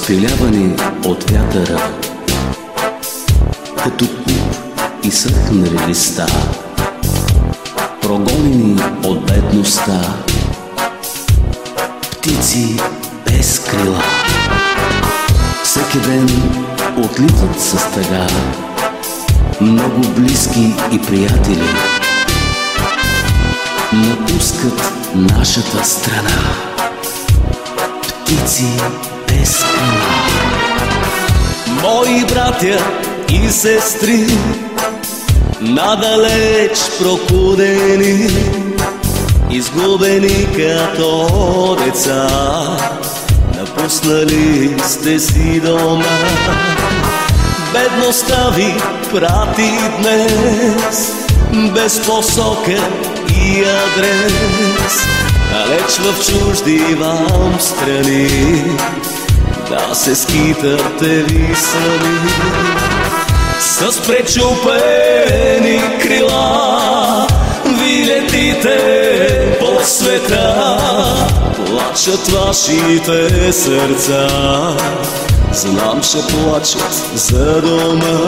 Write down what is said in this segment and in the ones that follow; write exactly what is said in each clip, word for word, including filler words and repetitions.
свилявани от вятъра, като куп изсъхнали листа, прогонени от бедността, птици без крила. Всеки ден отлитат с тъга много близки и приятели, напускат нашата страна. Птици без крила. Мои братя и сестри, надалеч прокудени, изгубени като деца, напуснали сте си дома. Бедността ви прати днес без посока и адрес, далеч в чужди вам страни, да се скитате ви сами. С пречупени крила ви летите по света, плачат вашите сърца, знам, че плачат за дома.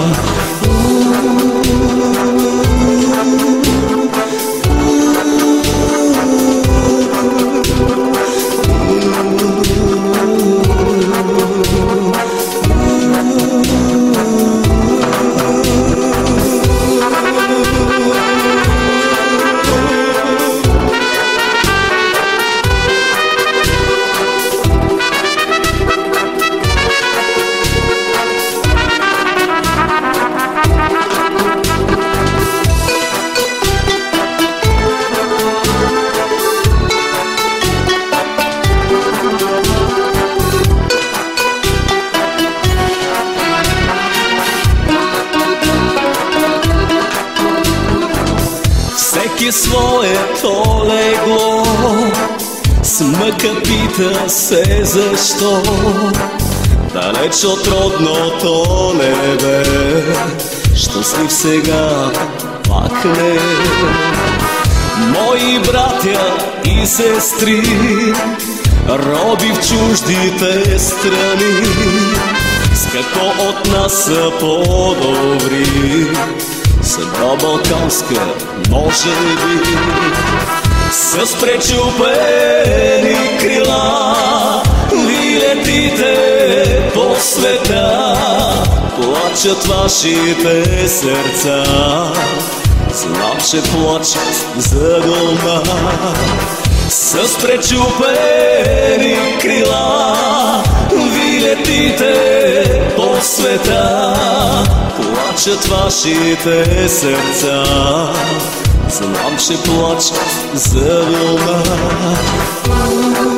Всеки своето легло, с мъка пита се защо, далеч от родното небе, щастлив сега пак не. Мои братя и сестри, роби в чуждите страни, с какво от нас са по-добри? Съдба балканска, може би, с пречупени крила ви летите по света, плачат вашите сърца, знам, че плачат за дома. С пречупени крила ви летите по света, плачат вашите сърца, знам, че плачат за дома.